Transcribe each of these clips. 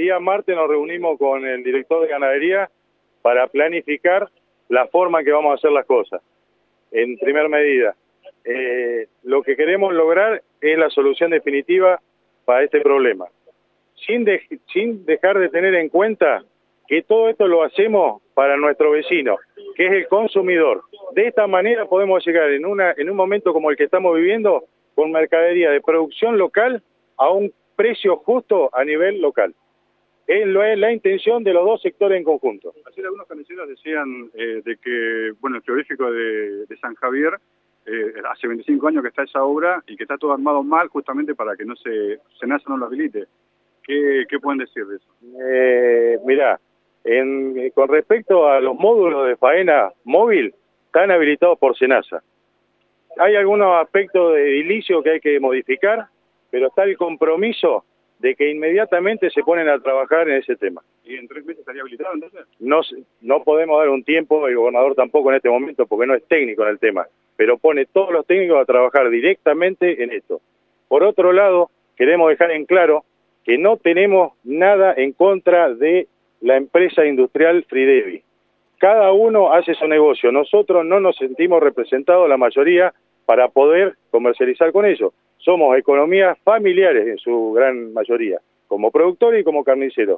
día martes nos reunimos con el director de ganadería para planificar la forma en que vamos a hacer las cosas. En primer medida, lo que queremos lograr es la solución definitiva para este problema, sin dejar de tener en cuenta que todo esto lo hacemos para nuestro vecino, que es el consumidor. De esta manera podemos llegar en un momento como el que estamos viviendo, con mercadería de producción local a un precio justo a nivel local. Es la intención de los dos sectores en conjunto. Ayer algunos carniceros decían de que, bueno, el frigorífico de San Javier, hace 25 años que está esa obra y que está todo armado mal justamente para que no SENASA no lo habilite. ¿Qué pueden decir de eso? Mirá, con respecto a los módulos de faena móvil, están habilitados por SENASA. Hay algunos aspectos de edilicio que hay que modificar, pero está el compromiso de que inmediatamente se ponen a trabajar en ese tema. ¿Y en 3 meses estaría habilitado entonces? No podemos dar un tiempo, el gobernador tampoco en este momento, porque no es técnico en el tema, pero pone todos los técnicos a trabajar directamente en esto. Por otro lado, queremos dejar en claro que no tenemos nada en contra de la empresa industrial Fridevi. Cada uno hace su negocio. Nosotros no nos sentimos representados, la mayoría, para poder comercializar con ellos. Somos economías familiares en su gran mayoría, como productores y como carniceros.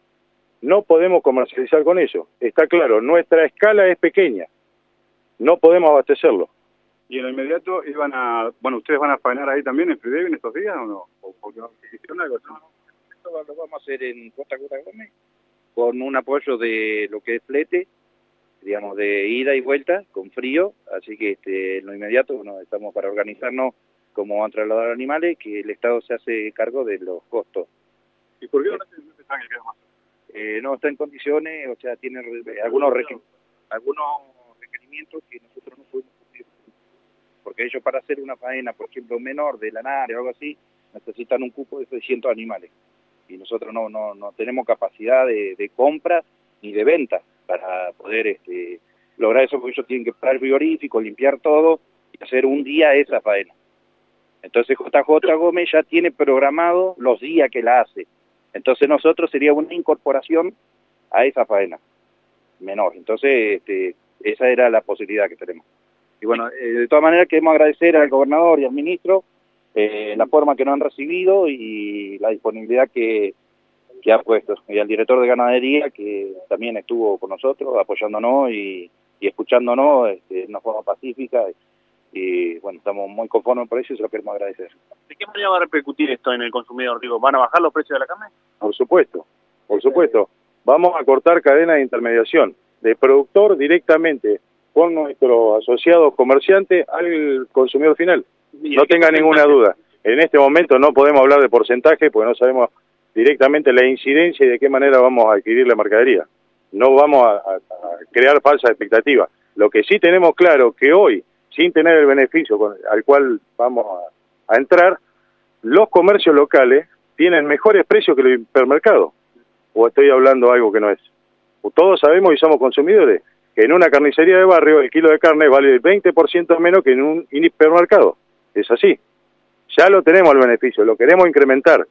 No podemos comercializar con ellos. Está claro, nuestra escala es pequeña. No podemos abastecerlo. ¿Y en lo inmediato ustedes van a faenar ahí también en Fridevi en estos días o no? ¿O porque hicieron algo así? Esto lo vamos a hacer en Costa Gómez, con un apoyo de lo que es flete, digamos, de ida y vuelta, con frío, así que en lo inmediato estamos para organizarnos cómo van a trasladar animales, que el Estado se hace cargo de los costos. ¿Y por qué no están que queda más? No está en condiciones, o sea, tiene algunos requerimientos que nosotros no podemos cumplir. Porque ellos para hacer una faena, por ejemplo, menor de lanares o algo así, necesitan un cupo de 600 animales. Y nosotros no tenemos capacidad de compra ni de venta para poder lograr eso, porque ellos tienen que parar el frigorífico, limpiar todo y hacer un día esa faena. Entonces JJ Gómez ya tiene programado los días que la hace. Entonces nosotros sería una incorporación a esa faena menor. Entonces esa era la posibilidad que tenemos. Y bueno, de todas maneras queremos agradecer al gobernador y al ministro la forma que nos han recibido y la disponibilidad que ha puesto. Y al director de ganadería, que también estuvo con nosotros, apoyándonos y escuchándonos de una forma pacífica. Y bueno, estamos muy conformes por eso y se lo queremos agradecer. ¿De qué manera va a repercutir esto en el consumidor? Digo, ¿van a bajar los precios de la carne? Por supuesto, por supuesto. Vamos a cortar cadenas de intermediación, de productor directamente con nuestros asociados comerciantes al consumidor final. No tenga ninguna duda. En este momento no podemos hablar de porcentaje porque no sabemos directamente la incidencia y de qué manera vamos a adquirir la mercadería. No vamos a crear falsas expectativas. Lo que sí tenemos claro que hoy, sin tener el beneficio al cual vamos a entrar, los comercios locales tienen mejores precios que los hipermercados. ¿O estoy hablando algo que no es? Todos sabemos y somos consumidores que en una carnicería de barrio el kilo de carne vale el 20% menos que en un hipermercado. Es así. Ya lo tenemos el beneficio, lo queremos incrementar.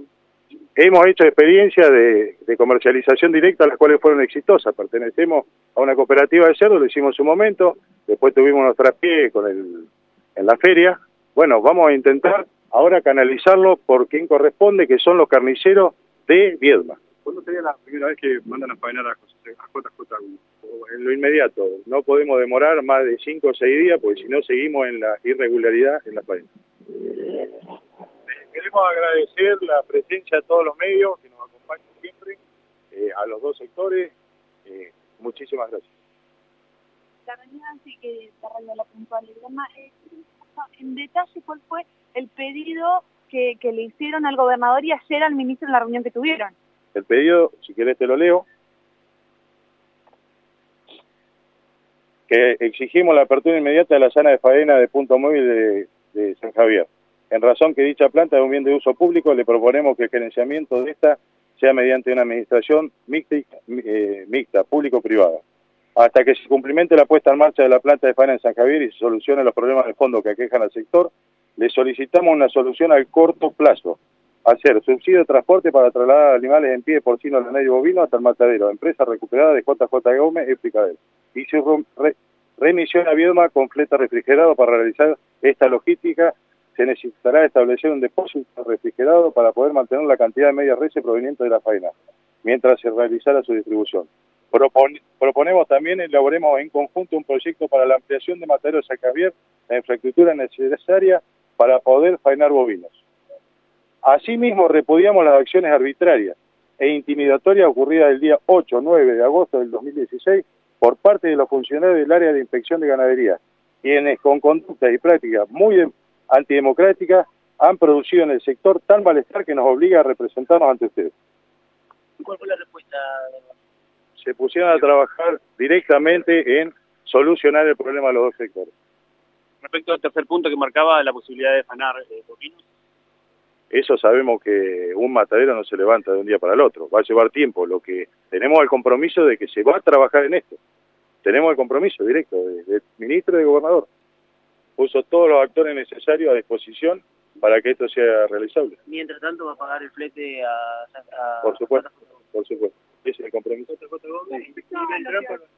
Hemos hecho experiencias de comercialización directa, las cuales fueron exitosas. Pertenecemos a una cooperativa de cerdo, lo hicimos en su momento, después tuvimos unos traspiés en la feria. Bueno, vamos a intentar ahora canalizarlo por quien corresponde, que son los carniceros de Viedma. ¿Cuándo sería la primera vez que mandan a faenar a JJ? En lo inmediato. No podemos demorar más de 5 o 6 días, porque si no seguimos en la irregularidad en la faena. Queremos agradecer la presencia de todos los medios que nos acompañan siempre, a los dos sectores. Muchísimas gracias. La reunión, sí, que cerrando la puntualidad, en detalle, ¿cuál fue el pedido que le hicieron al gobernador y ayer al ministro en la reunión que tuvieron? El pedido, si querés te lo leo, que exigimos la apertura inmediata de la zona de faena de punto móvil de San Javier. En razón que dicha planta es un bien de uso público, le proponemos que el gerenciamiento de esta sea mediante una administración mixta, público-privada. Hasta que se cumplimente la puesta en marcha de la planta de faena en San Javier y se solucionen los problemas de fondo que aquejan al sector, le solicitamos una solución al corto plazo, hacer subsidio de transporte para trasladar animales en pie porcino, lanar y bovino hasta el matadero, empresa recuperada de JJ Gómez y Picadero. Y su remisión a Viedma con flete refrigerado. Para realizar esta logística se necesitará establecer un depósito refrigerado para poder mantener la cantidad de medias reses provenientes de la faena, mientras se realizara su distribución. Proponemos también elaboremos en conjunto un proyecto para la ampliación de matadero de San Javier, la infraestructura necesaria para poder faenar bovinos. Asimismo, repudiamos las acciones arbitrarias e intimidatorias ocurridas el día 8 o 9 de agosto del 2016 por parte de los funcionarios del área de inspección de ganadería, quienes con conductas y prácticas muy antidemocráticas han producido en el sector tal malestar que nos obliga a representarnos ante ustedes. ¿Cuál fue la respuesta? Se pusieron a trabajar directamente en solucionar el problema de los dos sectores. Respecto al tercer punto que marcaba la posibilidad de faenar bovinos. Eso sabemos que un matadero no se levanta de un día para el otro, va a llevar tiempo. Lo que tenemos el compromiso de que se va a trabajar en esto. Tenemos el compromiso directo del ministro y del gobernador. Puso todos los actores necesarios a disposición para que esto sea realizable. Mientras tanto, ¿va a pagar el flete a por supuesto, por supuesto. Ese es el compromiso.